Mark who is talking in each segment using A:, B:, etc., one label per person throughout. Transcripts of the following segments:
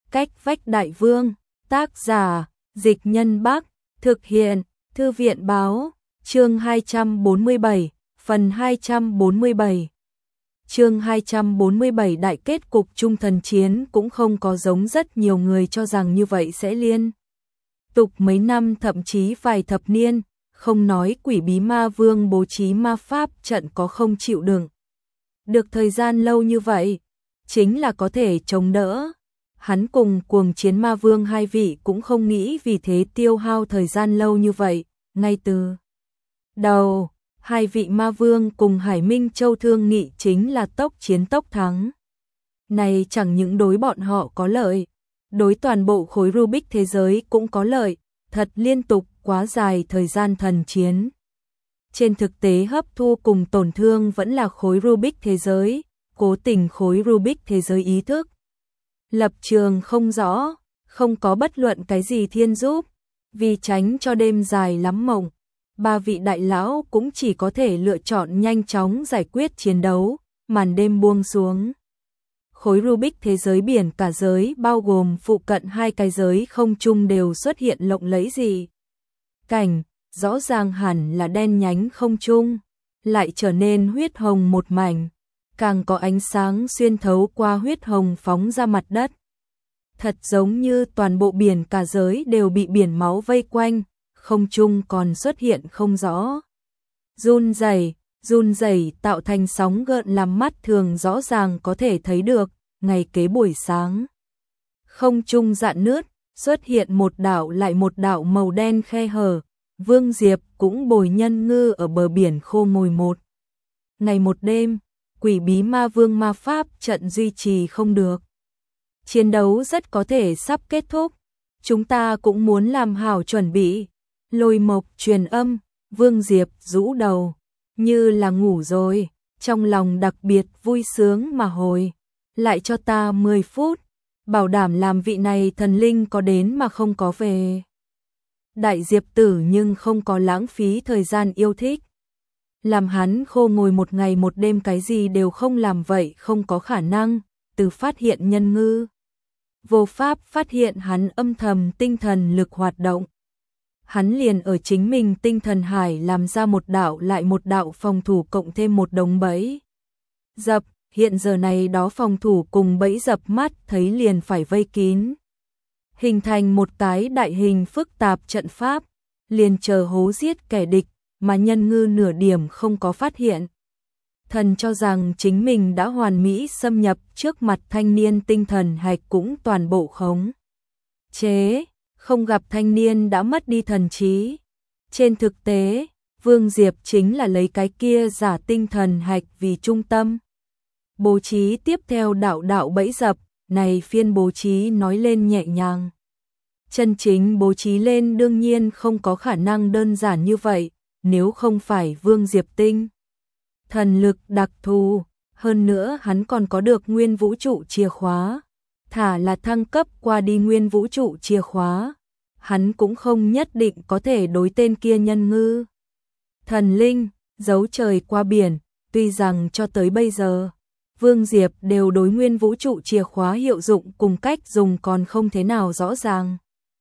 A: Cách vách đại vương, tác giả, Dịch Nhân Bắc, thực hiện, Thư viện báo, chương 247, phần 247. Chương 247 đại kết cục trung thần chiến cũng không có giống rất nhiều người cho rằng như vậy sẽ liên tục mấy năm thậm chí vài thập niên, không nói Quỷ Bí Ma Vương bố trí ma pháp trận có không chịu đựng được thời gian lâu như vậy, chính là có thể chống đỡ. Hắn cùng Cuồng Chiến Ma Vương hai vị cũng không nghĩ vì thế tiêu hao thời gian lâu như vậy, ngay từ đầu, hai vị Ma Vương cùng Hải Minh Châu thương nghị chính là tốc chiến tốc thắng. Này chẳng những đối bọn họ có lợi, đối toàn bộ khối Rubik thế giới cũng có lợi, thật liên tục quá dài thời gian thần chiến. Trên thực tế hấp thu cùng tổn thương vẫn là khối Rubik thế giới, cố tình khối Rubik thế giới ý thức lập trường không rõ, không có bất luận cái gì thiên giúp, vì tránh cho đêm dài lắm mộng, ba vị đại lão cũng chỉ có thể lựa chọn nhanh chóng giải quyết chiến đấu, màn đêm buông xuống. Khối Rubik thế giới biển cả giới bao gồm phụ cận hai cái giới không trung đều xuất hiện lộng lẫy gì. Cảnh, rõ ràng hẳn là đen nhánh không trung, lại trở nên huyết hồng một mảnh, càng có ánh sáng xuyên thấu qua huyết hồng phóng ra mặt đất. Thật giống như toàn bộ biển cả giới đều bị biển máu vây quanh, không trung còn xuất hiện không rõ run rẩy tạo thành sóng gợn làm mắt thường rõ ràng có thể thấy được. Ngày kế buổi sáng, không trung rạn nứt, xuất hiện một đạo lại một đạo màu đen khe hở. Vương Diệp cũng bồi Nhân Ngư ở bờ biển khô ngồi một ngày một đêm. Quỷ Bí Ma Vương ma pháp trận duy trì không được, chiến đấu rất có thể sắp kết thúc, chúng ta cũng muốn làm hảo chuẩn bị. Lôi Mộc truyền âm, Vương Diệp rũ đầu, như là ngủ rồi, trong lòng đặc biệt vui sướng mà hồi, lại cho ta 10 phút, bảo đảm làm vị này thần linh có đến mà không có về. Đại Diệp Tử nhưng không có lãng phí thời gian yêu thích. Làm hắn khô ngồi một ngày một đêm cái gì đều không làm vậy không có khả năng, từ phát hiện Nhân Ngư vô pháp phát hiện hắn âm thầm tinh thần lực hoạt động. Hắn liền ở chính mình tinh thần hải làm ra một đạo lại một đạo phòng thủ cộng thêm một đống bẫy dập, hiện giờ này đó phòng thủ cùng bẫy dập mắt thấy liền phải vây kín. Hình thành một cái đại hình phức tạp trận pháp, liền chờ hố giết kẻ địch, mà Nhân Ngư nửa điểm không có phát hiện. Thần cho rằng chính mình đã hoàn mỹ xâm nhập trước mặt thanh niên tinh thần hạch cũng toàn bộ khống chế, không gặp thanh niên đã mất đi thần trí. Trên thực tế, Vương Diệp chính là lấy cái kia giả tinh thần hạch vì trung tâm. Bố trí tiếp theo đạo bẫy dập, này phiên bố trí nói lên nhẹ nhàng. Chân chính bố trí lên đương nhiên không có khả năng đơn giản như vậy, nếu không phải Vương Diệp tinh thần lực đặc thù, hơn nữa hắn còn có được nguyên vũ trụ chìa khóa, thả là thăng cấp qua đi nguyên vũ trụ chìa khóa, hắn cũng không nhất định có thể đối tên kia Nhân Ngư thần linh giấu trời qua biển. Tuy rằng cho tới bây giờ Vương Diệp đều đối nguyên vũ trụ chìa khóa hiệu dụng cùng cách dùng còn không thế nào rõ ràng.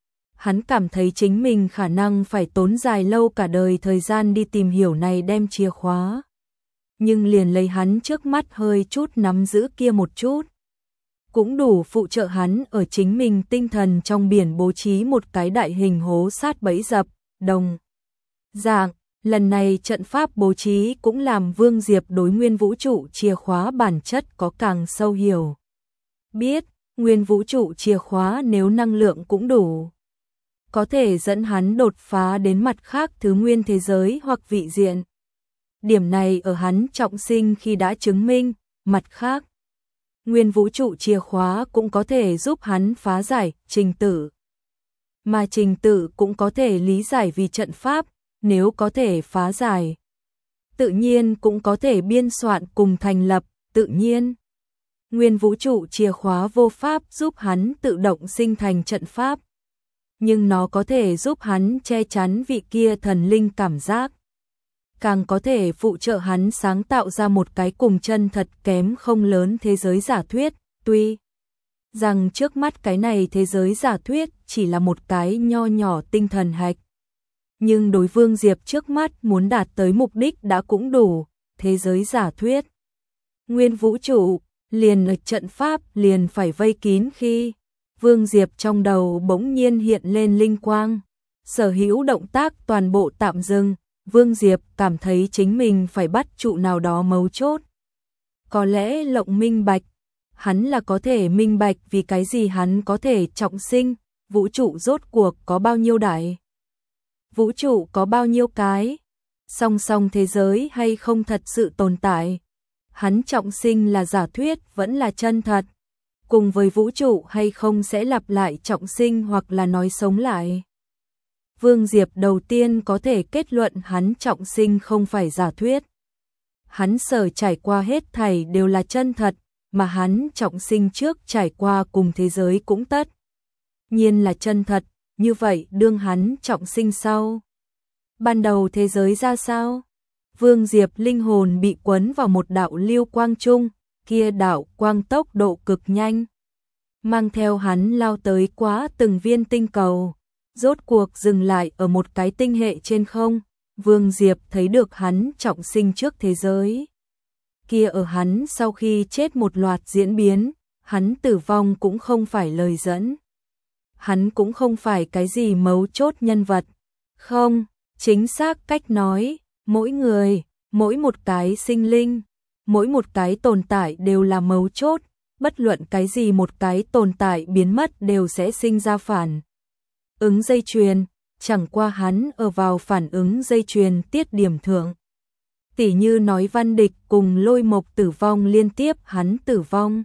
A: Hắn cảm thấy chính mình khả năng phải tốn dài lâu cả đời thời gian đi tìm hiểu này đem chìa khóa. Nhưng liền lấy hắn trước mắt hơi chút nắm giữ kia một chút, cũng đủ phụ trợ hắn ở chính mình tinh thần trong biển bố trí một cái đại hình hố sát bẫy dập, đồng dạng. Lần này trận pháp bố trí cũng làm Vương Diệp đối nguyên vũ trụ chìa khóa bản chất có càng sâu hiểu. Biết, nguyên vũ trụ chìa khóa nếu năng lượng cũng đủ, có thể dẫn hắn đột phá đến mặt khác thứ nguyên thế giới hoặc vị diện. Điểm này ở hắn trọng sinh khi đã chứng minh, mặt khác, nguyên vũ trụ chìa khóa cũng có thể giúp hắn phá giải trình tự. Mà trình tự cũng có thể lý giải vì trận pháp. Nếu có thể phá giải, tự nhiên cũng có thể biên soạn cùng thành lập, tự nhiên. Nguyên vũ trụ chìa khóa vô pháp giúp hắn tự động sinh thành trận pháp, nhưng nó có thể giúp hắn che chắn vị kia thần linh cảm giác. Càng có thể phụ trợ hắn sáng tạo ra một cái cùng chân thật kém không lớn thế giới giả thuyết, tuy rằng trước mắt cái này thế giới giả thuyết chỉ là một cái nho nhỏ tinh thần hạch. Nhưng đối Vương Diệp trước mắt muốn đạt tới mục đích đã cũng đủ, thế giới giả thuyết. Nguyên vũ trụ, liền ở trận pháp liền phải vây kín khi Vương Diệp trong đầu bỗng nhiên hiện lên linh quang. Sở hữu động tác toàn bộ tạm dừng, Vương Diệp cảm thấy chính mình phải bắt trụ nào đó mấu chốt. Có lẽ Lộng minh bạch, hắn là có thể minh bạch vì cái gì hắn có thể trọng sinh, vũ trụ rốt cuộc có bao nhiêu đại. Vũ trụ có bao nhiêu cái, song song thế giới hay không thật sự tồn tại. Hắn trọng sinh là giả thuyết vẫn là chân thật, cùng với vũ trụ hay không sẽ lặp lại trọng sinh hoặc là nói sống lại. Vương Diệp đầu tiên có thể kết luận hắn trọng sinh không phải giả thuyết. Hắn sở trải qua hết thảy đều là chân thật, mà hắn trọng sinh trước trải qua cùng thế giới cũng tất nhiên là chân thật, như vậy đương hắn trọng sinh sau. Ban đầu thế giới ra sao? Vương Diệp linh hồn bị quấn vào một đạo lưu quang trung, kia đạo quang tốc độ cực nhanh. Mang theo hắn lao tới quá từng viên tinh cầu, rốt cuộc dừng lại ở một cái tinh hệ trên không. Vương Diệp thấy được hắn trọng sinh trước thế giới. Kia ở hắn sau khi chết một loạt diễn biến, hắn tử vong cũng không phải lời dẫn. Hắn cũng không phải cái gì mấu chốt nhân vật. Không, chính xác cách nói, mỗi người, mỗi một cái sinh linh, mỗi một cái tồn tại đều là mấu chốt, bất luận cái gì một cái tồn tại biến mất đều sẽ sinh ra phản ứng dây chuyền, chẳng qua hắn ở vào phản ứng dây chuyền tiết điểm thượng. Tỉ như nói Văn Địch cùng Lôi Mộc tử vong liên tiếp, hắn tử vong.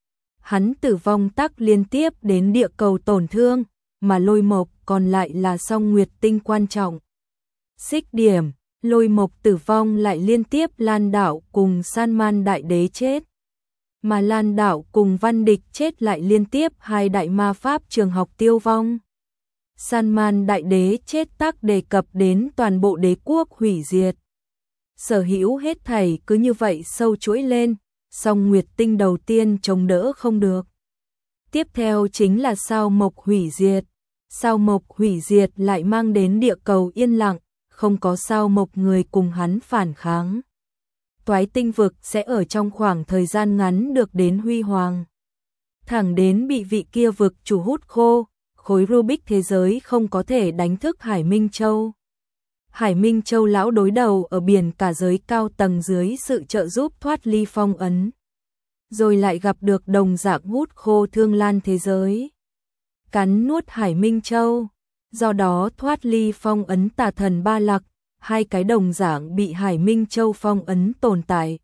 A: Hắn tử vong tắc liên tiếp đến địa cầu tổn thương, mà Lôi Mộc còn lại là song nguyệt tinh quan trọng. Xích điểm, Lôi Mộc tử vong lại liên tiếp Lan Đảo cùng San Man Đại Đế chết. Mà Lan Đảo cùng Văn Địch chết lại liên tiếp hai đại ma pháp trường học tiêu vong. San Man Đại Đế chết tác đề cập đến toàn bộ đế quốc hủy diệt. Sở hữu hết thảy cứ như vậy sâu chuỗi lên, song nguyệt tinh đầu tiên chống đỡ không được. Tiếp theo chính là sao mộc hủy diệt. Sao mộc hủy diệt lại mang đến địa cầu yên lặng, không có sao mộc người cùng hắn phản kháng. Toái tinh vực sẽ ở trong khoảng thời gian ngắn được đến huy hoàng. Thẳng đến bị vị kia vực chủ hút khô, khối Rubik thế giới không có thể đánh thức Hải Minh Châu. Hải Minh Châu lão đối đầu ở biển cả giới cao tầng dưới sự trợ giúp thoát ly phong ấn. Rồi lại gặp được đồng dạng hút khô Thương Lan thế giới. Cắn nuốt Hải Minh Châu, do đó thoát ly phong ấn Tà Thần Ba Lạc, hai cái đồng dạng bị Hải Minh Châu phong ấn tồn tại.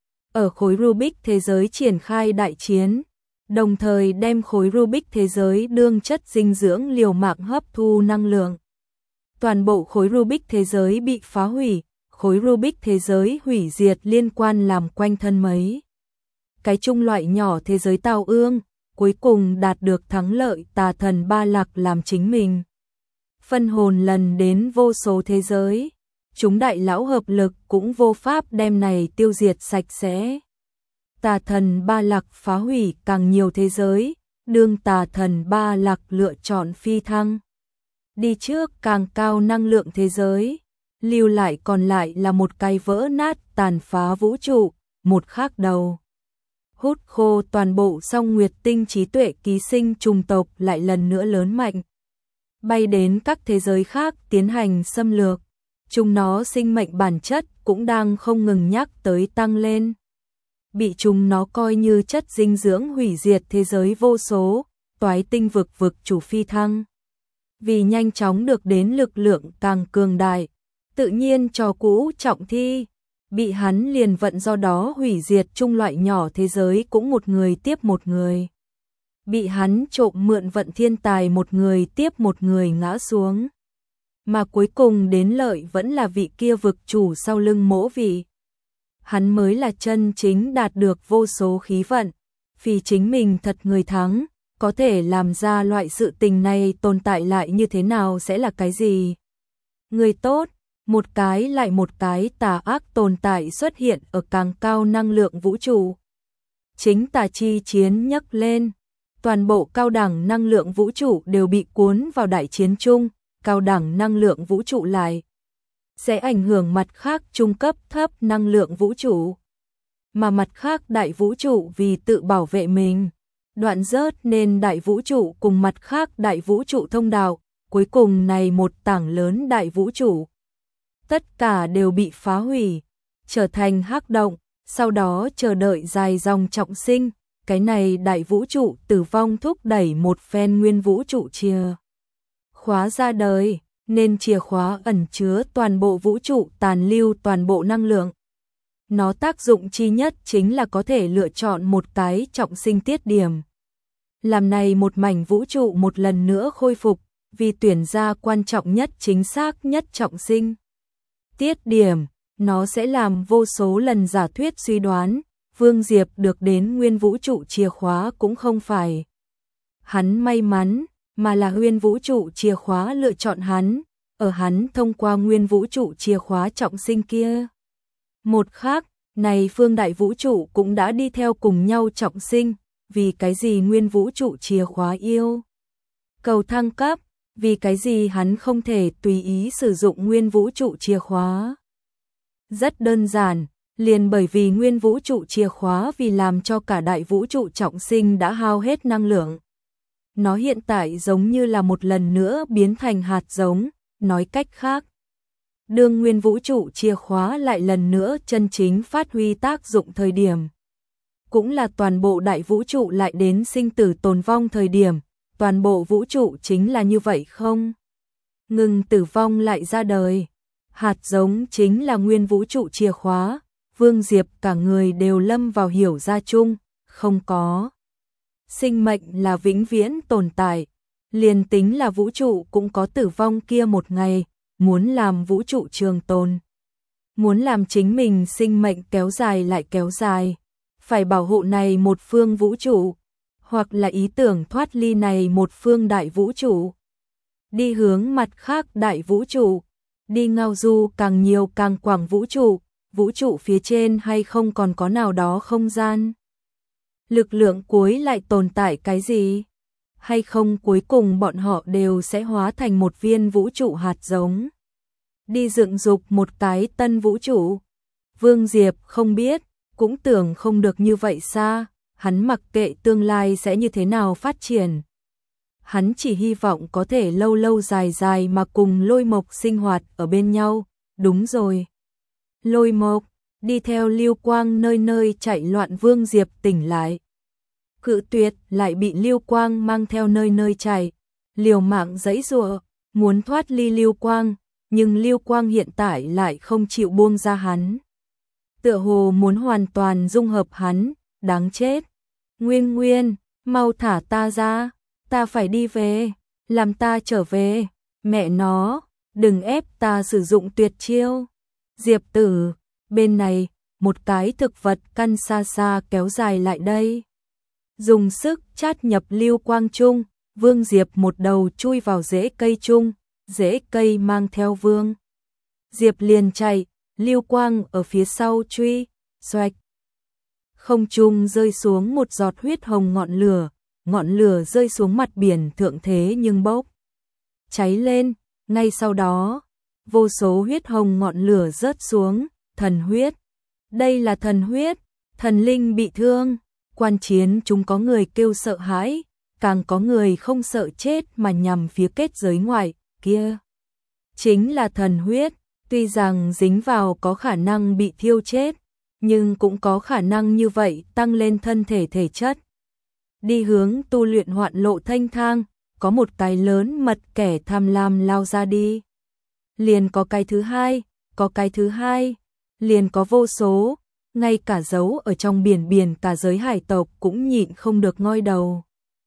A: Ở khối Rubik thế giới triển khai đại chiến, đồng thời đem khối Rubik thế giới đương chất dinh dưỡng liều mạng hấp thu năng lượng. Toàn bộ khối Rubik thế giới bị phá hủy, khối Rubik thế giới hủy diệt liên quan làm quanh thân mấy cái chung loại nhỏ thế giới Tào Ương, cuối cùng đạt được thắng lợi. Tà Thần Ba Lạc làm chính mình phân hồn lần đến vô số thế giới, chúng đại lão hợp lực cũng vô pháp đem này tiêu diệt sạch sẽ. Tà Thần Ba Lạc phá hủy càng nhiều thế giới, đương Tà Thần Ba Lạc lựa chọn phi thăng đi trước càng cao năng lượng thế giới, lưu lại còn lại là một cái vỡ nát tàn phá vũ trụ, một khác đầu. Hút khô toàn bộ song nguyệt tinh trí tuệ ký sinh trùng tộc lại lần nữa lớn mạnh. Bay đến các thế giới khác tiến hành xâm lược, chúng nó sinh mệnh bản chất cũng đang không ngừng nhắc tới tăng lên. Bị chúng nó coi như chất dinh dưỡng hủy diệt thế giới vô số, toái tinh vực vực chủ phi thăng. Vì nhanh chóng được đến lực lượng càng cường đại, tự nhiên trò cũ trọng thi, bị hắn liền vận do đó hủy diệt chung loại nhỏ thế giới cũng một người tiếp một người. Bị hắn trộm mượn vận thiên tài một người tiếp một người ngã xuống. Mà cuối cùng đến lợi vẫn là vị kia vực chủ sau lưng Mỗ Vị. Hắn mới là chân chính đạt được vô số khí vận, vì chính mình thật người thắng. Có thể làm ra loại sự tình này tồn tại lại như thế nào sẽ là cái gì? Người tốt, một cái lại một cái tà ác tồn tại xuất hiện ở càng cao năng lượng vũ trụ. Chính tà chi chiến nhấc lên, toàn bộ cao đẳng năng lượng vũ trụ đều bị cuốn vào đại chiến chung, cao đẳng năng lượng vũ trụ lại sẽ ảnh hưởng mặt khác trung cấp thấp năng lượng vũ trụ. Mà mặt khác đại vũ trụ vì tự bảo vệ mình, đoạn rớt nên đại vũ trụ cùng mặt khác đại vũ trụ thông đạo, cuối cùng này một tảng lớn đại vũ trụ. Tất cả đều bị phá hủy, trở thành hắc động, sau đó chờ đợi dài dòng trọng sinh. Cái này đại vũ trụ tử vong thúc đẩy một phen nguyên vũ trụ chìa khóa ra đời, nên chìa khóa ẩn chứa toàn bộ vũ trụ tàn lưu toàn bộ năng lượng. Nó tác dụng chi nhất chính là có thể lựa chọn một cái trọng sinh tiết điểm. Làm này một mảnh vũ trụ một lần nữa khôi phục, vì tuyển ra quan trọng nhất chính xác nhất trọng sinh tiết điểm, nó sẽ làm vô số lần giả thuyết suy đoán. Vương Diệp được đến nguyên vũ trụ chìa khóa cũng không phải hắn may mắn, mà là nguyên vũ trụ chìa khóa lựa chọn hắn, ở hắn thông qua nguyên vũ trụ chìa khóa trọng sinh kia. Một khác, này phương đại vũ trụ cũng đã đi theo cùng nhau trọng sinh, vì cái gì nguyên vũ trụ chìa khóa yêu cầu thăng cấp, vì cái gì hắn không thể tùy ý sử dụng nguyên vũ trụ chìa khóa. Rất đơn giản, liền bởi vì nguyên vũ trụ chìa khóa vì làm cho cả đại vũ trụ trọng sinh đã hao hết năng lượng. Nó hiện tại giống như là một lần nữa biến thành hạt giống, nói cách khác. Đương nguyên vũ trụ chìa khóa lại lần nữa chân chính phát huy tác dụng thời điểm. Cũng là toàn bộ đại vũ trụ lại đến sinh tử tồn vong thời điểm, toàn bộ vũ trụ chính là như vậy không? Ngừng tử vong lại ra đời. Hạt giống chính là nguyên vũ trụ chìa khóa. Vương Diệp cả người đều lâm vào hiểu ra chung, không có. Sinh mệnh là vĩnh viễn tồn tại, liền tính là vũ trụ cũng có tử vong kia một ngày, muốn làm vũ trụ trường tồn. Muốn làm chính mình sinh mệnh kéo dài lại kéo dài, phải bảo hộ này một phương vũ trụ, hoặc là ý tưởng thoát ly này một phương đại vũ trụ. Đi hướng mặt khác đại vũ trụ, đi ngao du càng nhiều càng quảng vũ trụ phía trên hay không còn có nào đó không gian. Lực lượng cuối lại tồn tại cái gì? Hay không cuối cùng bọn họ đều sẽ hóa thành một viên vũ trụ hạt giống. Đi dựng dục một cái tân vũ trụ. Vương Diệp không biết, cũng tưởng không được như vậy xa, hắn mặc kệ tương lai sẽ như thế nào phát triển. Hắn chỉ hy vọng có thể lâu lâu dài dài mà cùng Lôi Mộc sinh hoạt ở bên nhau, đúng rồi. Lôi Mộc, đi theo Lưu Quang nơi nơi chạy loạn. Vương Diệp tỉnh lại. Cự tuyệt lại bị Lưu Quang mang theo nơi nơi chạy, liều mạng giãy giụa, muốn thoát ly Lưu Quang, nhưng Lưu Quang hiện tại lại không chịu buông ra hắn. Tựa hồ muốn hoàn toàn dung hợp hắn, đáng chết. Nguyên Nguyên, mau thả ta ra, ta phải đi về, làm ta trở về, mẹ nó, đừng ép ta sử dụng tuyệt chiêu. Diệp Tử, bên này, một cái thực vật căn xa xa kéo dài lại đây. Dùng sức chát nhập Lưu Quang chung, Vương Diệp một đầu chui vào rễ cây chung, rễ cây mang theo Vương Diệp liền chạy, Lưu Quang ở phía sau truy, xoạch. Không trung rơi xuống một giọt huyết hồng ngọn lửa rơi xuống mặt biển thượng thế nhưng bốc cháy lên, ngay sau đó, vô số huyết hồng ngọn lửa rớt xuống, thần huyết. Đây là thần huyết, thần linh bị thương, quan chiến chúng có người kêu sợ hãi, càng có người không sợ chết mà nhằm phía kết giới ngoại, kia. Chính là thần huyết, tuy rằng dính vào có khả năng bị thiêu chết, nhưng cũng có khả năng như vậy tăng lên thân thể thể chất. Đi hướng tu luyện hoạn lộ thanh thang, có một cái lớn mật kẻ tham lam lao ra đi. Liền có cái thứ hai, có cái thứ hai, liền có vô số, ngay cả giấu ở trong biển cả giới hải tộc cũng nhịn không được ngoi đầu.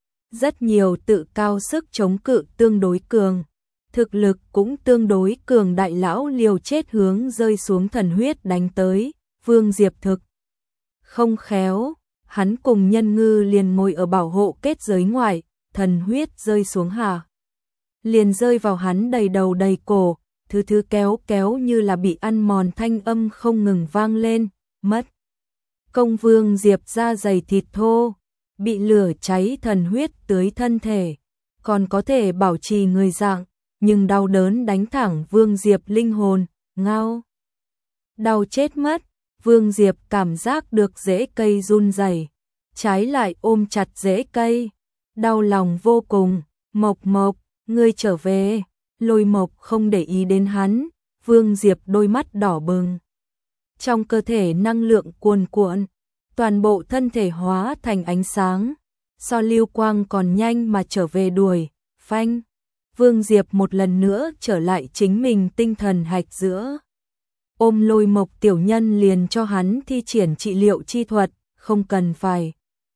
A: Rất nhiều tự cao sức chống cự tương đối cường, thực lực cũng tương đối cường đại lão liều chết hướng rơi xuống thần huyết đánh tới. Vương Diệp thực không khéo, hắn cùng Nhân Ngư liền ngồi ở bảo hộ kết giới ngoài, thần huyết rơi xuống hạ, liền rơi vào hắn đầy đầu đầy cổ, thứ kéo kéo như là bị ăn mòn, thanh âm không ngừng vang lên, mất công. Vương Diệp da dày thịt thô, bị lửa cháy thần huyết tưới thân thể, còn có thể bảo trì người dạng, nhưng đau đớn đánh thẳng Vương Diệp linh hồn, ngao. Đau chết mất, Vương Diệp cảm giác được rễ cây run rẩy, trái lại ôm chặt rễ cây, đau lòng vô cùng. Mộc Mộc, ngươi trở về. Lôi Mộc không để ý đến hắn, Vương Diệp đôi mắt đỏ bừng. Trong cơ thể năng lượng cuồn cuộn, toàn bộ thân thể hóa thành ánh sáng, so lưu quang còn nhanh mà trở về đuổi, phanh. Vương Diệp một lần nữa trở lại chính mình tinh thần hạch giữa. Ôm Lôi Mộc tiểu nhân liền cho hắn thi triển trị liệu chi thuật, không cần phải.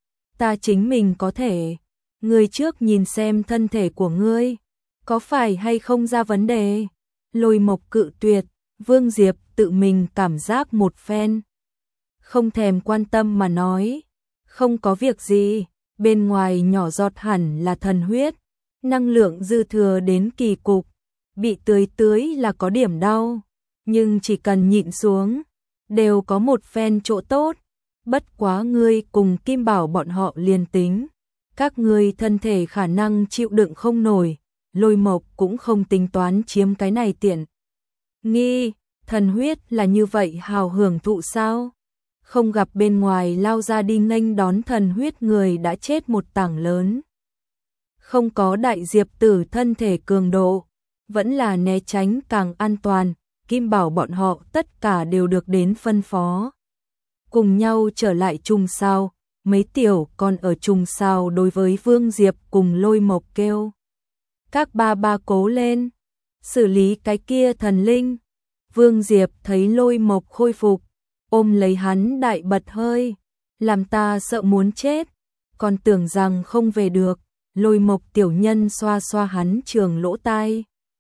A: Ta chính mình có thể. Ngươi trước nhìn xem thân thể của ngươi, có phải hay không ra vấn đề? Lôi Mộc cự tuyệt, Vương Diệp tự mình cảm giác một phen. Không thèm quan tâm mà nói, không có việc gì, bên ngoài nhỏ giọt hẳn là thần huyết, năng lượng dư thừa đến kỳ cục, bị tưới là có điểm đau, nhưng chỉ cần nhịn xuống, đều có một phen chỗ tốt, bất quá ngươi cùng Kim Bảo bọn họ liền tính. Các ngươi thân thể khả năng chịu đựng không nổi, Lôi Mộc cũng không tính toán chiếm cái này tiện nghi, thần huyết là như vậy hào hưởng thụ sao? Không gặp bên ngoài lao ra đi nghênh đón thần huyết người đã chết một tảng lớn. Không có Đại Diệp Tử thân thể cường độ, vẫn là né tránh càng an toàn, Kim Bảo bọn họ tất cả đều được đến phân phó. Cùng nhau trở lại trùng sao. Mấy tiểu còn ở trùng sao đối với Vương Diệp cùng Lôi Mộc kêu. Các ba cố lên, xử lý cái kia thần linh. Vương Diệp thấy Lôi Mộc khôi phục, ôm lấy hắn đại bật hơi, làm ta sợ muốn chết, còn tưởng rằng không về được. Lôi Mộc tiểu nhân xoa xoa hắn trường lỗ tai.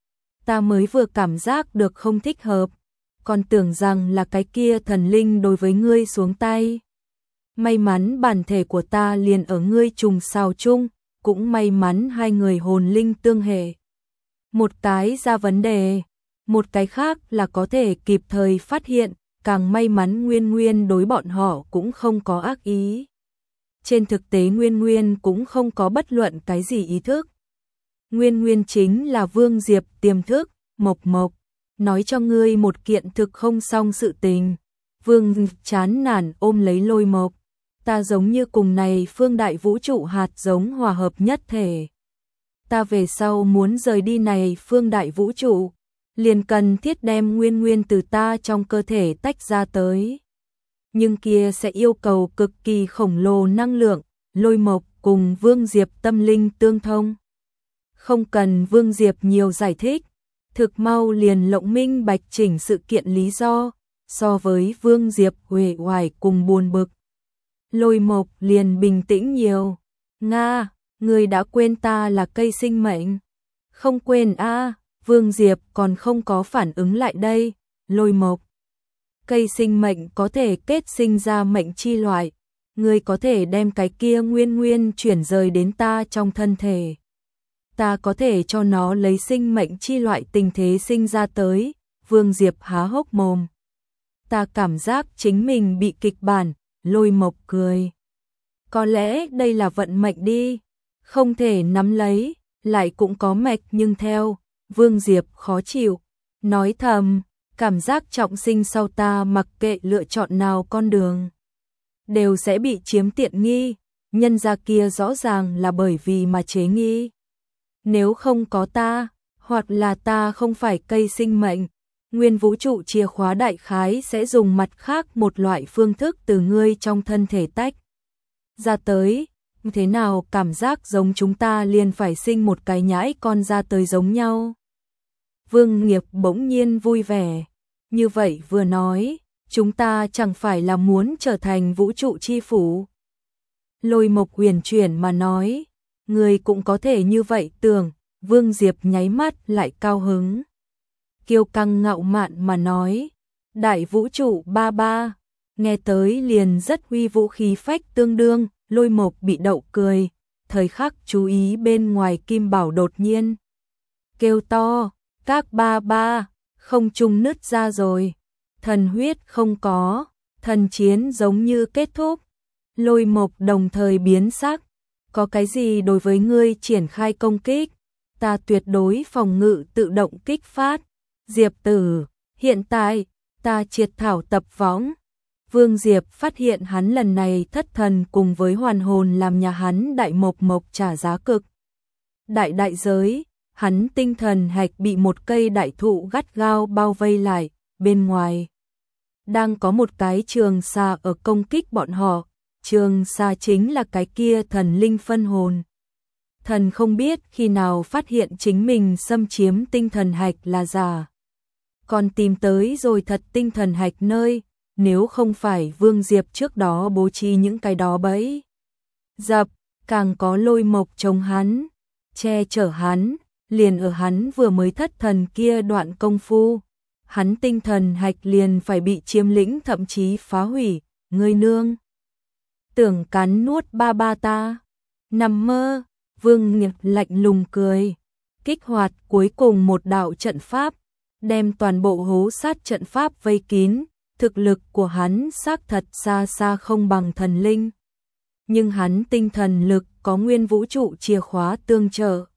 A: Ta mới vừa cảm giác được không thích hợp, còn tưởng rằng là cái kia thần linh đối với ngươi xuống tay. May mắn bản thể của ta liền ở ngươi trùng sao chung, cũng may mắn hai người hồn linh tương hệ. Một cái ra vấn đề, một cái khác là có thể kịp thời phát hiện, càng may mắn Nguyên Nguyên đối bọn họ cũng không có ác ý. Trên thực tế Nguyên Nguyên cũng không có bất luận cái gì ý thức. Nguyên Nguyên chính là Vương Diệp tiềm thức, Mộc Mộc, nói cho ngươi một kiện thực không xong sự tình. Vương chán nản ôm lấy Lôi Mộc. Ta giống như cùng này phương đại vũ trụ hạt giống hòa hợp nhất thể. Ta về sau muốn rời đi này phương đại vũ trụ, liền cần thiết đem Nguyên Nguyên từ ta trong cơ thể tách ra tới. Nhưng kia sẽ yêu cầu cực kỳ khổng lồ năng lượng, Lôi Mộc cùng Vương Diệp tâm linh tương thông. Không cần Vương Diệp nhiều giải thích, thực mau liền lộng minh bạch chỉnh sự kiện lý do, so với Vương Diệp uể oải cùng buồn bực. Lôi Mộc liền bình tĩnh nhiều. Nga, người đã quên ta là cây sinh mệnh. Không quên a. Vương Diệp còn không có phản ứng lại đây. Lôi Mộc, cây sinh mệnh có thể kết sinh ra mệnh chi loại. Ngươi có thể đem cái kia Nguyên Nguyên chuyển rời đến ta trong thân thể. Ta có thể cho nó lấy sinh mệnh chi loại tình thế sinh ra tới. Vương Diệp há hốc mồm. Ta cảm giác chính mình bị kịch bản. Lôi Mộc cười. Có lẽ đây là vận mệnh đi, không thể nắm lấy, lại cũng có mạch nhưng theo. Vương Diệp khó chịu, nói thầm, cảm giác trọng sinh sau ta mặc kệ lựa chọn nào con đường, đều sẽ bị chiếm tiện nghi, nhân gia kia rõ ràng là bởi vì mà chế nghi. Nếu không có ta, hoặc là ta không phải cây sinh mệnh, nguyên vũ trụ chìa khóa đại khái sẽ dùng mặt khác một loại phương thức từ ngươi trong thân thể tách ra tới, thế nào cảm giác giống chúng ta liền phải sinh một cái nhãi con ra tới giống nhau. Vương Nghiệp bỗng nhiên vui vẻ, như vậy vừa nói, chúng ta chẳng phải là muốn trở thành vũ trụ chi phủ. Lôi Mộc huyền chuyển mà nói, người cũng có thể như vậy tưởng. Vương Diệp nháy mắt lại cao hứng. Kiêu căng ngạo mạn mà nói, đại vũ trụ ba ba, nghe tới liền rất uy vũ khí phách tương đương. Lôi Mộc bị đậu cười, thời khắc chú ý bên ngoài Kim Bảo đột nhiên kêu to, các ba ba, không trung nứt ra rồi, thần huyết không có, thần chiến giống như kết thúc. Lôi Mộc đồng thời biến sắc, có cái gì đối với ngươi triển khai công kích, ta tuyệt đối phòng ngự tự động kích phát. Diệp Tử, hiện tại, ta triệt thảo tập võng. Vương Diệp phát hiện hắn lần này thất thần cùng với hoàn hồn làm nhà hắn đại mộc mộc trả giá cực. Đại giới, hắn tinh thần hạch bị một cây đại thụ gắt gao bao vây lại, bên ngoài đang có một cái trường xà ở công kích bọn họ, trường xà chính là cái kia thần linh phân hồn. Thần không biết khi nào phát hiện chính mình xâm chiếm tinh thần hạch là giả, còn tìm tới rồi thật tinh thần hạch nơi, nếu không phải Vương Diệp trước đó bố trí những cái đó bẫy dập, càng có Lôi Mộc chống hắn, che chở hắn, liền ở hắn vừa mới thất thần kia đoạn công phu, hắn tinh thần hạch liền phải bị chiếm lĩnh thậm chí phá hủy, ngươi nương tưởng cắn nuốt ba ta, nằm mơ. Vương Nghiệp lạnh lùng cười, kích hoạt cuối cùng một đạo trận pháp, đem toàn bộ hố sát trận pháp vây kín. Thực lực của hắn xác thật xa xa không bằng thần linh, nhưng hắn tinh thần lực có nguyên vũ trụ chìa khóa tương trợ.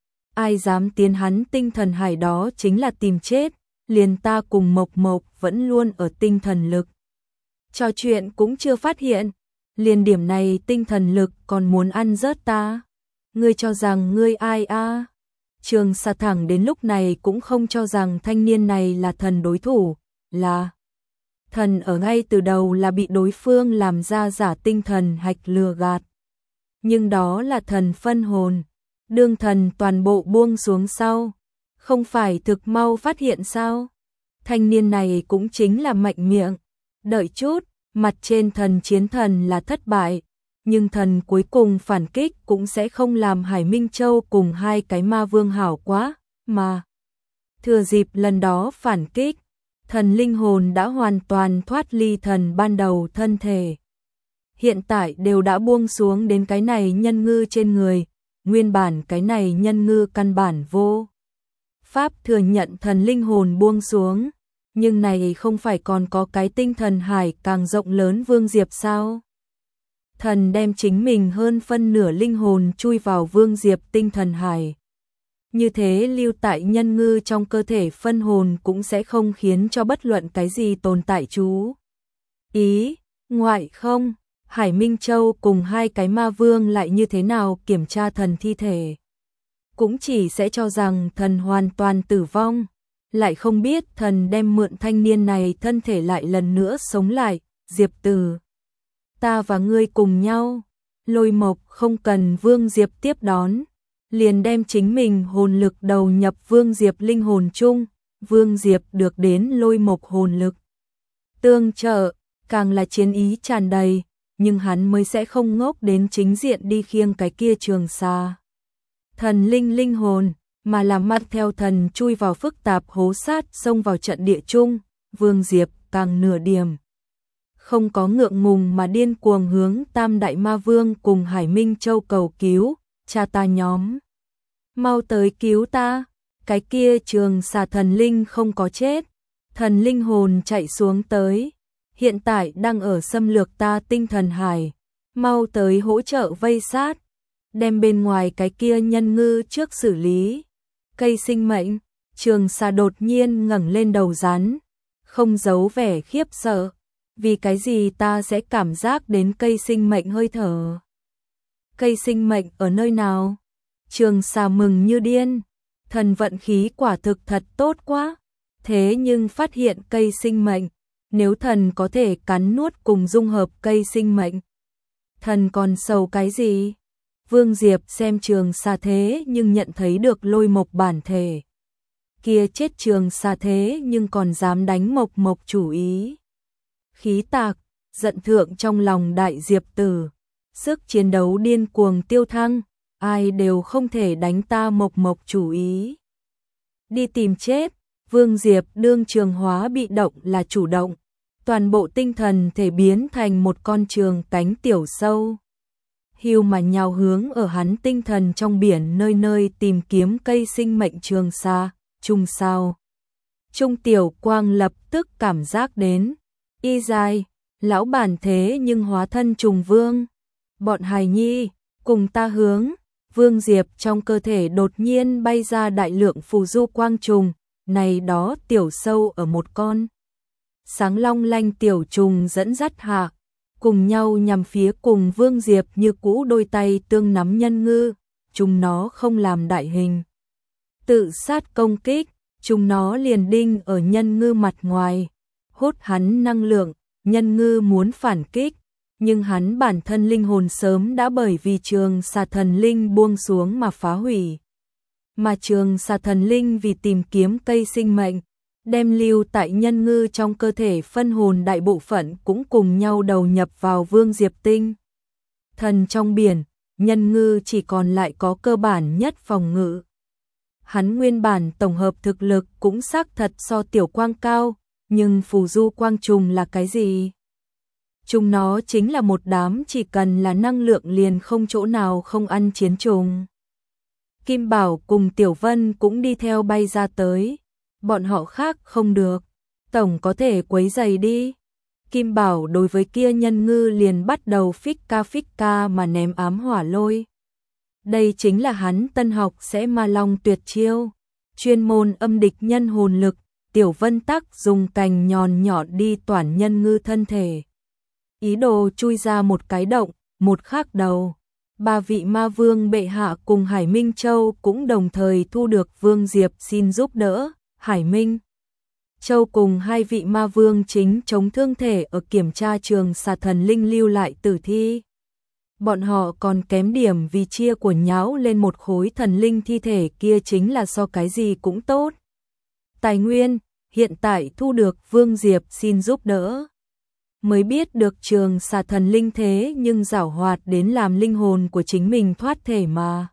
A: Ai dám tiến hắn tinh thần hải đó chính là tìm chết, liền ta cùng Mộc Mộc vẫn luôn ở tinh thần lực trò chuyện cũng chưa phát hiện, liền điểm này tinh thần lực còn muốn ăn rớt ta. Ngươi cho rằng ngươi ai a? Trường Sa thẳng đến lúc này cũng không cho rằng thanh niên này là thần đối thủ, là thần ở ngay từ đầu là bị đối phương làm ra giả tinh thần hạch lừa gạt. Nhưng đó là thần phân hồn, đương thần toàn bộ buông xuống sau, không phải thực mau phát hiện sao? Thanh niên này cũng chính là mạnh miệng, đợi chút, mặt trên thần chiến thần là thất bại, nhưng thần cuối cùng phản kích cũng sẽ không làm Hải Minh Châu cùng hai cái ma vương hảo quá, mà thừa dịp lần đó phản kích, thần linh hồn đã hoàn toàn thoát ly thần ban đầu thân thể. Hiện tại đều đã buông xuống đến cái này nhân ngư trên người, nguyên bản cái này nhân ngư căn bản vô pháp thừa nhận thần linh hồn buông xuống, nhưng này không phải còn có cái tinh thần hải càng rộng lớn Vương Diệp sao? Thần đem chính mình hơn phân nửa linh hồn chui vào Vương Diệp tinh thần hải. Như thế lưu tại nhân ngư trong cơ thể phân hồn cũng sẽ không khiến cho bất luận cái gì tồn tại chú ý, ngoại không, Hải Minh Châu cùng hai cái ma vương lại như thế nào kiểm tra thần thi thể. Cũng chỉ sẽ cho rằng thần hoàn toàn tử vong, lại không biết thần đem mượn thanh niên này thân thể lại lần nữa sống lại. Diệp Tử, ta và ngươi cùng nhau. Lôi Mộc không cần Vương Diệp tiếp đón, liền đem chính mình hồn lực đầu nhập Vương Diệp linh hồn chung, Vương Diệp được đến Lôi Mộc hồn lực tương trợ, càng là chiến ý tràn đầy, nhưng hắn mới sẽ không ngốc đến chính diện đi khiêng cái kia trường xa thần linh linh hồn, mà làm mặt theo thần chui vào phức tạp hố sát xông vào trận địa chung. Vương Diệp càng nửa điểm không có ngượng ngùng mà điên cuồng hướng Tam Đại Ma Vương cùng Hải Minh Châu cầu cứu, cha ta nhóm, mau tới cứu ta, cái kia trường xà thần linh không có chết, thần linh hồn chạy xuống tới, hiện tại đang ở xâm lược ta tinh thần hải, mau tới hỗ trợ vây sát, đem bên ngoài cái kia nhân ngư trước xử lý. Cây sinh mệnh, trường xà đột nhiên ngẩng lên đầu rắn, không giấu vẻ khiếp sợ, vì cái gì ta sẽ cảm giác đến cây sinh mệnh hơi thở. Cây sinh mệnh ở nơi nào? Trường xà mừng như điên, thần vận khí quả thực thật tốt quá, thế nhưng phát hiện cây sinh mệnh, nếu thần có thể cắn nuốt cùng dung hợp cây sinh mệnh, thần còn sầu cái gì? Vương Diệp xem trường xà thế nhưng nhận thấy được Lôi Mộc bản thể. Kia chết trường xà thế nhưng còn dám đánh Mộc Mộc chủ ý. Khí tạc, giận thượng trong lòng Đại Diệp Tử. Sức chiến đấu điên cuồng tiêu thăng, ai đều không thể đánh ta Mộc Mộc chủ ý. Đi tìm chết, Vương Diệp đương trường hóa bị động là chủ động. Toàn bộ tinh thần thể biến thành một con trường cánh tiểu sâu. Hiu mà nhào hướng ở hắn tinh thần trong biển nơi nơi tìm kiếm cây sinh mệnh trường xa, trung sao. Trung tiểu quang lập tức cảm giác đến, y dài, Lão bản thế nhưng hóa thân trùng vương. Bọn hài nhi, cùng ta hướng. Vương Diệp trong cơ thể đột nhiên bay ra đại lượng phù du quang trùng, này đó tiểu sâu ở một con. Sáng long lanh tiểu trùng dẫn dắt hạ, cùng nhau nhằm phía cùng Vương Diệp như cũ đôi tay tương nắm Nhân Ngư, chúng nó không làm đại hình. Tự sát công kích, chúng nó liền đinh ở Nhân Ngư mặt ngoài, hút hắn năng lượng, Nhân Ngư muốn phản kích, nhưng hắn bản thân linh hồn sớm đã bởi vì trường xà thần linh buông xuống mà phá hủy. Mà trường xà thần linh vì tìm kiếm cây sinh mệnh, đem lưu tại Nhân Ngư trong cơ thể phân hồn đại bộ phận cũng cùng nhau đầu nhập vào Vương Diệp tinh. Thần trong biển, Nhân Ngư chỉ còn lại có cơ bản nhất phòng ngự. Hắn nguyên bản tổng hợp thực lực cũng xác thật so tiểu quang cao, nhưng phù du quang trùng là cái gì? Chúng nó chính là một đám chỉ cần là năng lượng liền không chỗ nào không ăn chiến trùng. Kim Bảo cùng Tiểu Vân cũng đi theo bay ra tới. Bọn họ khác không được. Tổng có thể quấy giày đi. Kim Bảo đối với kia Nhân Ngư liền bắt đầu phích ca mà ném ám hỏa lôi. Đây chính là hắn tân học sẽ ma long tuyệt chiêu. Chuyên môn âm địch nhân hồn lực. Tiểu Vân tắc dùng cành nhọn nhọn đi toản Nhân Ngư thân thể. Ý đồ chui ra một cái động, một khắc đầu. Ba vị ma vương bệ hạ cùng Hải Minh Châu cũng đồng thời thu được Vương Diệp xin giúp đỡ. Hải Minh Châu cùng hai vị ma vương chính chống thương thể ở kiểm tra trường xà thần linh lưu lại tử thi. Bọn họ còn kém điểm vì chia của nháo lên một khối thần linh thi thể kia chính là so cái gì cũng tốt. Tài nguyên, hiện tại thu được Vương Diệp xin giúp đỡ. Mới biết được trường xà thần linh thế nhưng giảo hoạt đến làm linh hồn của chính mình thoát thể mà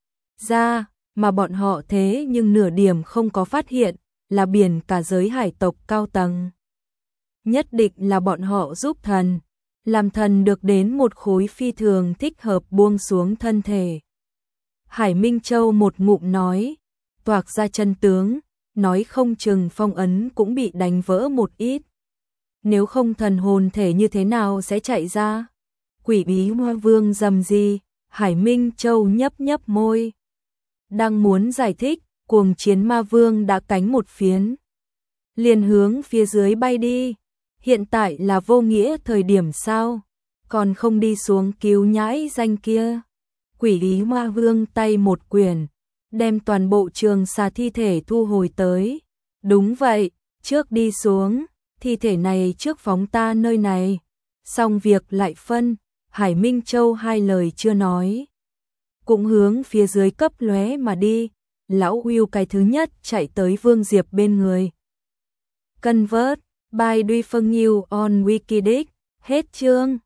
A: ra, mà bọn họ thế nhưng nửa điểm không có phát hiện, là biển cả giới hải tộc cao tầng. Nhất định là bọn họ giúp thần, làm thần được đến một khối phi thường thích hợp buông xuống thân thể. Hải Minh Châu một ngụm nói, toạc ra chân tướng, nói không chừng phong ấn cũng bị đánh vỡ một ít. Nếu không thần hồn thể như thế nào sẽ chạy ra? Quỷ bí ma vương dầm gì? Hải Minh Châu nhấp nhấp môi. Đang muốn giải thích, cuồng chiến ma vương đã cánh một phiến. Liền hướng phía dưới bay đi. Hiện tại là vô nghĩa thời điểm sao? Còn không đi xuống cứu nhãi danh kia. Quỷ bí ma vương tay một quyển, đem toàn bộ trường xà thi thể thu hồi tới. Đúng vậy, trước đi xuống. Thi thể này trước phóng ta nơi này. Xong việc lại phân, Hải Minh Châu hai lời chưa nói. Cũng hướng phía dưới cấp lóe mà đi. Lão Will cái thứ nhất chạy tới Vương Diệp bên người. Convert, by Duy Phân Nghiêu on Wikidic, hết chương.